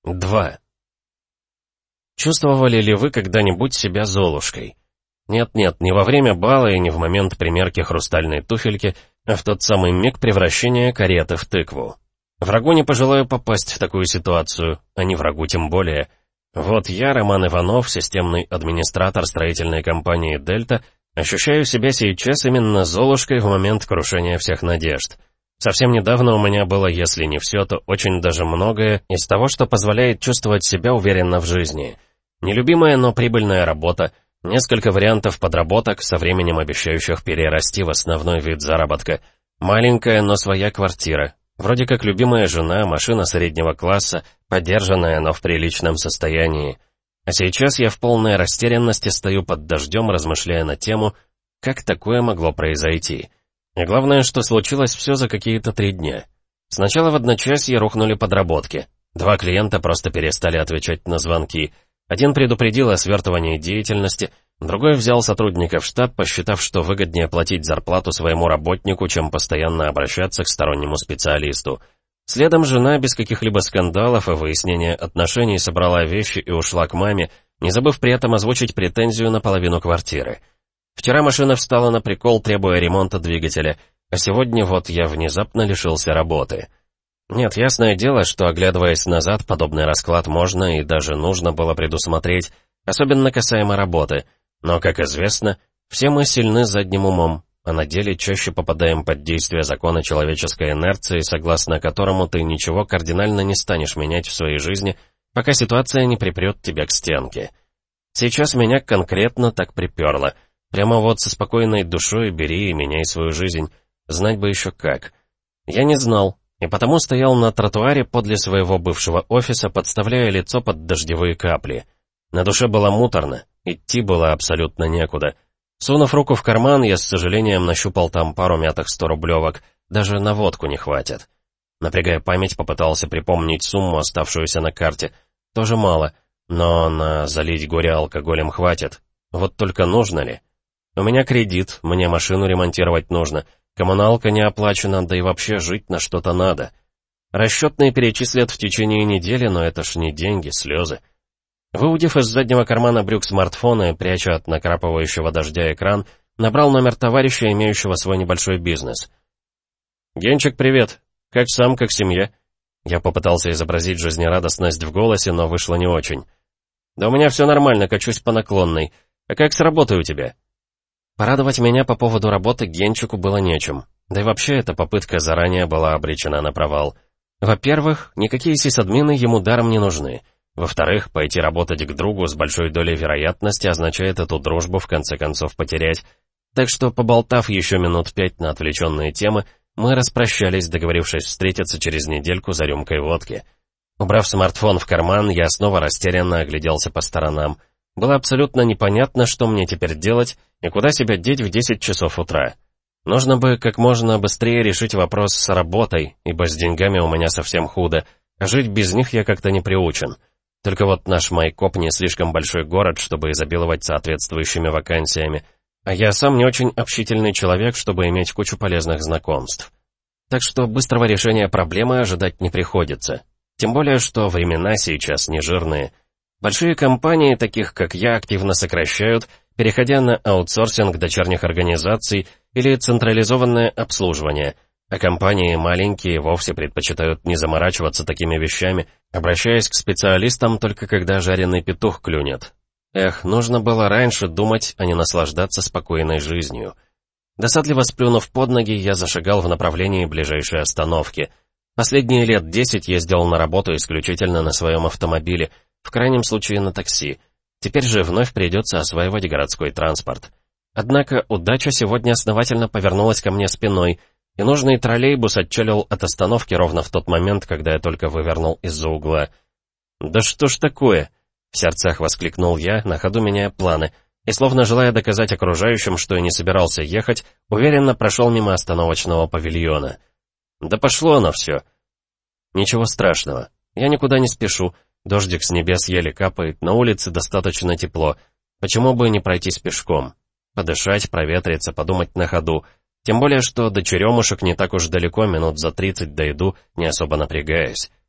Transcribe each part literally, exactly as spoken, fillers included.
Два. Чувствовали ли вы когда-нибудь себя Золушкой? Нет-нет, не во время бала и не в момент примерки хрустальной туфельки, а в тот самый миг превращения кареты в тыкву. Врагу не пожелаю попасть в такую ситуацию, а не врагу тем более. Вот я, Роман Иванов, системный администратор строительной компании «Дельта», ощущаю себя сейчас именно Золушкой в момент крушения всех надежд. Совсем недавно у меня было, если не все, то очень даже многое из того, что позволяет чувствовать себя уверенно в жизни. Нелюбимая, но прибыльная работа, несколько вариантов подработок, со временем обещающих перерасти в основной вид заработка, маленькая, но своя квартира, вроде как любимая жена, машина среднего класса, подержанная, но в приличном состоянии. А сейчас я в полной растерянности стою под дождем, размышляя на тему, как такое могло произойти. И главное, что случилось все за какие-то три дня. Сначала в одночасье рухнули подработки. Два клиента просто перестали отвечать на звонки. Один предупредил о свертывании деятельности, другой взял сотрудника в штат, посчитав, что выгоднее платить зарплату своему работнику, чем постоянно обращаться к стороннему специалисту. Следом жена без каких-либо скандалов и выяснения отношений собрала вещи и ушла к маме, не забыв при этом озвучить претензию на половину квартиры. Вчера машина встала на прикол, требуя ремонта двигателя, а сегодня вот я внезапно лишился работы. Нет, ясное дело, что, оглядываясь назад, подобный расклад можно и даже нужно было предусмотреть, особенно касаемо работы. Но, как известно, все мы сильны задним умом, а на деле чаще попадаем под действие закона человеческой инерции, согласно которому ты ничего кардинально не станешь менять в своей жизни, пока ситуация не припрет тебя к стенке. Сейчас меня конкретно так приперло. Прямо вот со спокойной душой бери и меняй свою жизнь. Знать бы еще как. Я не знал, и потому стоял на тротуаре подле своего бывшего офиса, подставляя лицо под дождевые капли. На душе было муторно, идти было абсолютно некуда. Сунув руку в карман, я с сожалением нащупал там пару мятых сторублевок, даже на водку не хватит. Напрягая память, попытался припомнить сумму, оставшуюся на карте. Тоже мало, но на залить горе алкоголем хватит. Вот только нужно ли? У меня кредит, мне машину ремонтировать нужно, коммуналка не оплачена, да и вообще жить на что-то надо. Расчетные перечислят в течение недели, но это ж не деньги, слезы. Выудив из заднего кармана брюк смартфона и пряча от накрапывающего дождя экран, набрал номер товарища, имеющего свой небольшой бизнес. «Генчик, привет. Как сам, как семья?» Я попытался изобразить жизнерадостность в голосе, но вышло не очень. «Да у меня все нормально, качусь по наклонной. А как с работой у тебя?» Порадовать меня по поводу работы Генчику было нечем. Да и вообще эта попытка заранее была обречена на провал. Во-первых, никакие сисадмины ему даром не нужны. Во-вторых, пойти работать к другу с большой долей вероятности означает эту дружбу в конце концов потерять. Так что, поболтав еще минут пять на отвлеченные темы, мы распрощались, договорившись встретиться через недельку за рюмкой водки. Убрав смартфон в карман, я снова растерянно огляделся по сторонам. Было абсолютно непонятно, что мне теперь делать и куда себя деть в десять часов утра. Нужно бы как можно быстрее решить вопрос с работой, ибо с деньгами у меня совсем худо, а жить без них я как-то не приучен. Только вот наш Майкоп не слишком большой город, чтобы изобиловать соответствующими вакансиями, а я сам не очень общительный человек, чтобы иметь кучу полезных знакомств. Так что быстрого решения проблемы ожидать не приходится. Тем более, что времена сейчас не жирные. Большие компании, таких как я, активно сокращают, переходя на аутсорсинг дочерних организаций или централизованное обслуживание, а компании маленькие вовсе предпочитают не заморачиваться такими вещами, обращаясь к специалистам только когда жареный петух клюнет. Эх, нужно было раньше думать, а не наслаждаться спокойной жизнью. Досадливо сплюнув под ноги, я зашагал в направлении ближайшей остановки. Последние лет десять ездил на работу исключительно на своем автомобиле, в крайнем случае на такси. Теперь же вновь придется осваивать городской транспорт. Однако удача сегодня основательно повернулась ко мне спиной, и нужный троллейбус отчалил от остановки ровно в тот момент, когда я только вывернул из-за угла. «Да что ж такое?» — в сердцах воскликнул я, на ходу меняя планы, и, словно желая доказать окружающим, что и не собирался ехать, уверенно прошел мимо остановочного павильона. «Да пошло оно все!» «Ничего страшного. Я никуда не спешу. Дождик с небес еле капает, на улице достаточно тепло. Почему бы не пройтись пешком? Подышать, проветриться, подумать на ходу. Тем более, что до Черемушек не так уж далеко, минут за тридцать дойду, не особо напрягаясь».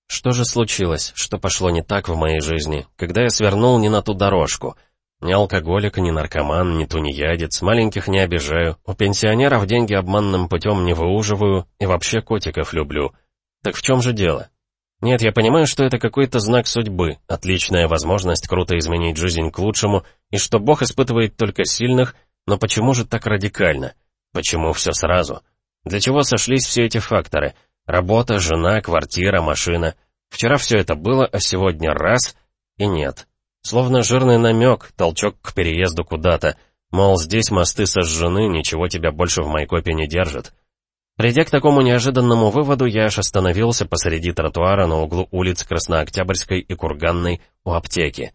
Что же случилось, что пошло не так в моей жизни, когда я свернул не на ту дорожку? Ни алкоголик, ни наркоман, ни тунеядец, маленьких не обижаю, у пенсионеров деньги обманным путем не выуживаю и вообще котиков люблю. Так в чем же дело? Нет, я понимаю, что это какой-то знак судьбы, отличная возможность круто изменить жизнь к лучшему, и что Бог испытывает только сильных, но почему же так радикально? Почему все сразу? Для чего сошлись все эти факторы? Работа, жена, квартира, машина. Вчера все это было, а сегодня раз — и нет. Словно жирный намек, толчок к переезду куда-то. Мол, здесь мосты сожжены, ничего тебя больше в Майкопе не держит. Придя к такому неожиданному выводу, я аж остановился посреди тротуара на углу улиц Краснооктябрьской и Курганной у аптеки.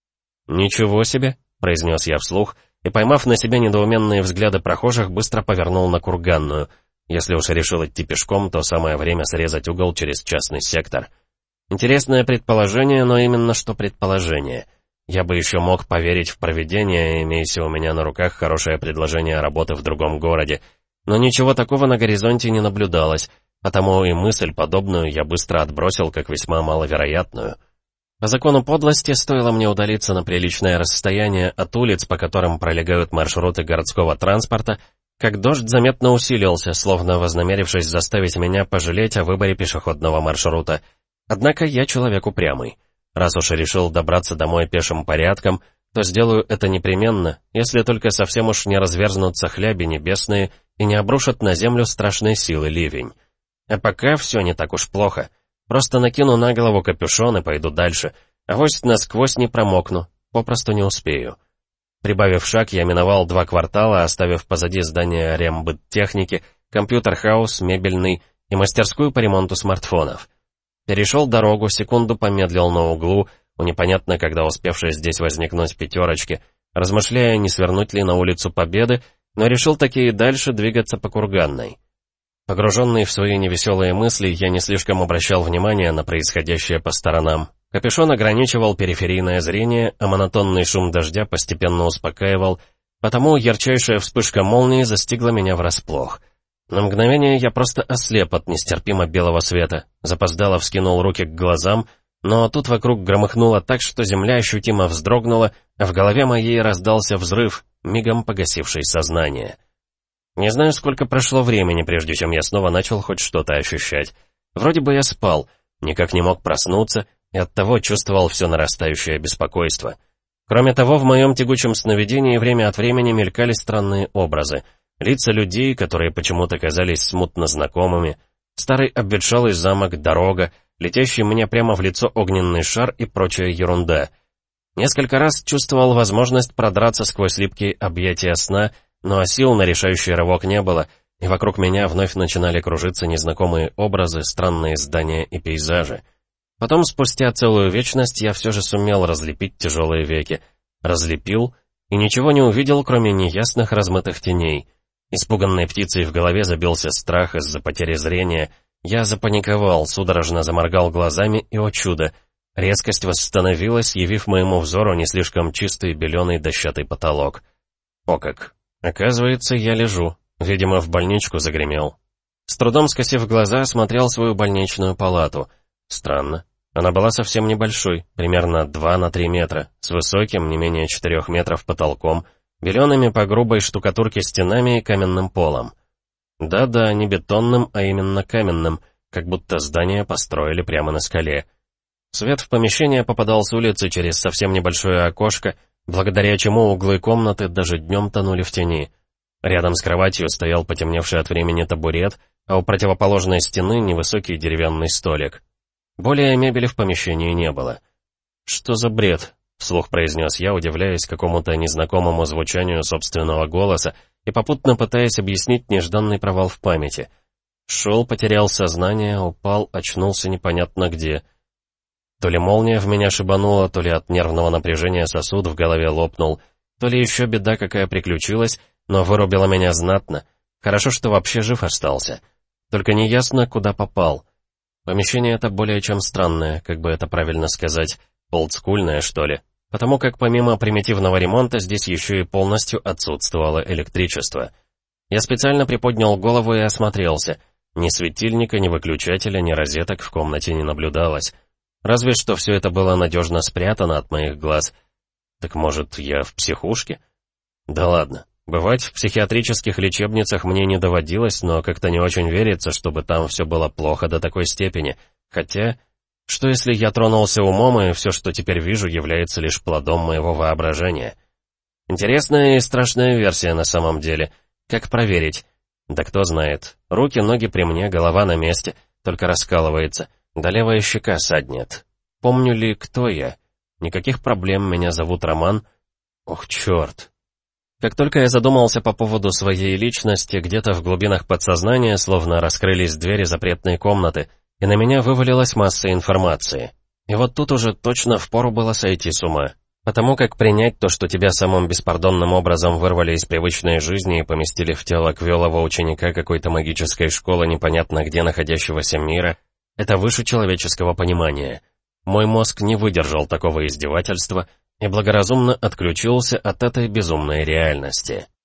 «Ничего себе!» — произнес я вслух, и, поймав на себе недоуменные взгляды прохожих, быстро повернул на Курганную. Если уж решил идти пешком, то самое время срезать угол через частный сектор. Интересное предположение, но именно что предположение. Я бы еще мог поверить в провидение, имеясь у меня на руках хорошее предложение работы в другом городе. Но ничего такого на горизонте не наблюдалось, потому и мысль подобную я быстро отбросил как весьма маловероятную. По закону подлости стоило мне удалиться на приличное расстояние от улиц, по которым пролегают маршруты городского транспорта, как дождь заметно усилился, словно вознамерившись заставить меня пожалеть о выборе пешеходного маршрута. Однако я человек упрямый. Раз уж решил добраться домой пешим порядком, то сделаю это непременно, если только совсем уж не разверзнутся хляби небесные и не обрушат на землю страшной силы ливень. А пока все не так уж плохо. Просто накину на голову капюшон и пойду дальше. Авось насквозь не промокну, попросту не успею. Прибавив шаг, я миновал два квартала, оставив позади здание рембыттехники, компьютер-хаус, мебельный и мастерскую по ремонту смартфонов. Перешел дорогу, секунду помедлил на углу, у непонятно когда успевшей здесь возникнуть пятерочки, размышляя, не свернуть ли на улицу Победы, но решил таки и дальше двигаться по Курганной. Погруженный в свои невеселые мысли, я не слишком обращал внимание на происходящее по сторонам. Капюшон ограничивал периферийное зрение, а монотонный шум дождя постепенно успокаивал, потому ярчайшая вспышка молнии застигла меня врасплох. На мгновение я просто ослеп от нестерпимо белого света, запоздало вскинул руки к глазам, но тут вокруг громыхнуло так, что земля ощутимо вздрогнула, а в голове моей раздался взрыв, мигом погасивший сознание. Не знаю, сколько прошло времени, прежде чем я снова начал хоть что-то ощущать. Вроде бы я спал, никак не мог проснуться, и оттого чувствовал все нарастающее беспокойство. Кроме того, в моем тягучем сновидении время от времени мелькали странные образы. Лица людей, которые почему-то казались смутно знакомыми, старый обветшалый замок, дорога, летящий мне прямо в лицо огненный шар и прочая ерунда. Несколько раз чувствовал возможность продраться сквозь липкие объятия сна, но сил на решающий рывок не было, и вокруг меня вновь начинали кружиться незнакомые образы, странные здания и пейзажи. Потом, спустя целую вечность, я все же сумел разлепить тяжелые веки. Разлепил и ничего не увидел, кроме неясных размытых теней. Испуганной птицей в голове забился страх из-за потери зрения. Я запаниковал, судорожно заморгал глазами, и, о чудо, резкость восстановилась, явив моему взору не слишком чистый беленый дощатый потолок. О как! Оказывается, я лежу. Видимо, в больничку загремел. С трудом скосив глаза, осмотрел свою больничную палату. Странно. Она была совсем небольшой, примерно два на три метра, с высоким, не менее четырех метров потолком, белеными по грубой штукатурке стенами и каменным полом. Да-да, не бетонным, а именно каменным, как будто здание построили прямо на скале. Свет в помещение попадал с улицы через совсем небольшое окошко, благодаря чему углы комнаты даже днем тонули в тени. Рядом с кроватью стоял потемневший от времени табурет, а у противоположной стены невысокий деревянный столик. Более мебели в помещении не было. «Что за бред?» — вслух произнес я, удивляясь какому-то незнакомому звучанию собственного голоса и попутно пытаясь объяснить нежданный провал в памяти. Шел, потерял сознание, упал, очнулся непонятно где. То ли молния в меня шибанула, то ли от нервного напряжения сосуд в голове лопнул, то ли еще беда какая приключилась, но вырубила меня знатно. Хорошо, что вообще жив остался. Только неясно, куда попал. Помещение это более чем странное, как бы это правильно сказать, олдскульное, что ли, потому как помимо примитивного ремонта здесь еще и полностью отсутствовало электричество. Я специально приподнял голову и осмотрелся. Ни светильника, ни выключателя, ни розеток в комнате не наблюдалось. Разве что все это было надежно спрятано от моих глаз. Так может, я в психушке? Да ладно. Бывать в психиатрических лечебницах мне не доводилось, но как-то не очень верится, чтобы там все было плохо до такой степени. Хотя, что если я тронулся умом, и все, что теперь вижу, является лишь плодом моего воображения? Интересная и страшная версия на самом деле. Как проверить? Да кто знает. Руки, ноги при мне, голова на месте, только раскалывается. Да левая щека саднет. Помню ли, кто я? Никаких проблем, меня зовут Роман. Ох, черт. Как только я задумался по поводу своей личности, где-то в глубинах подсознания словно раскрылись двери запретной комнаты, и на меня вывалилась масса информации. И вот тут уже точно впору было сойти с ума. Потому как принять то, что тебя самым беспардонным образом вырвали из привычной жизни и поместили в тело квелого ученика какой-то магической школы непонятно где находящегося мира, это выше человеческого понимания. Мой мозг не выдержал такого издевательства и благоразумно отключился от этой безумной реальности.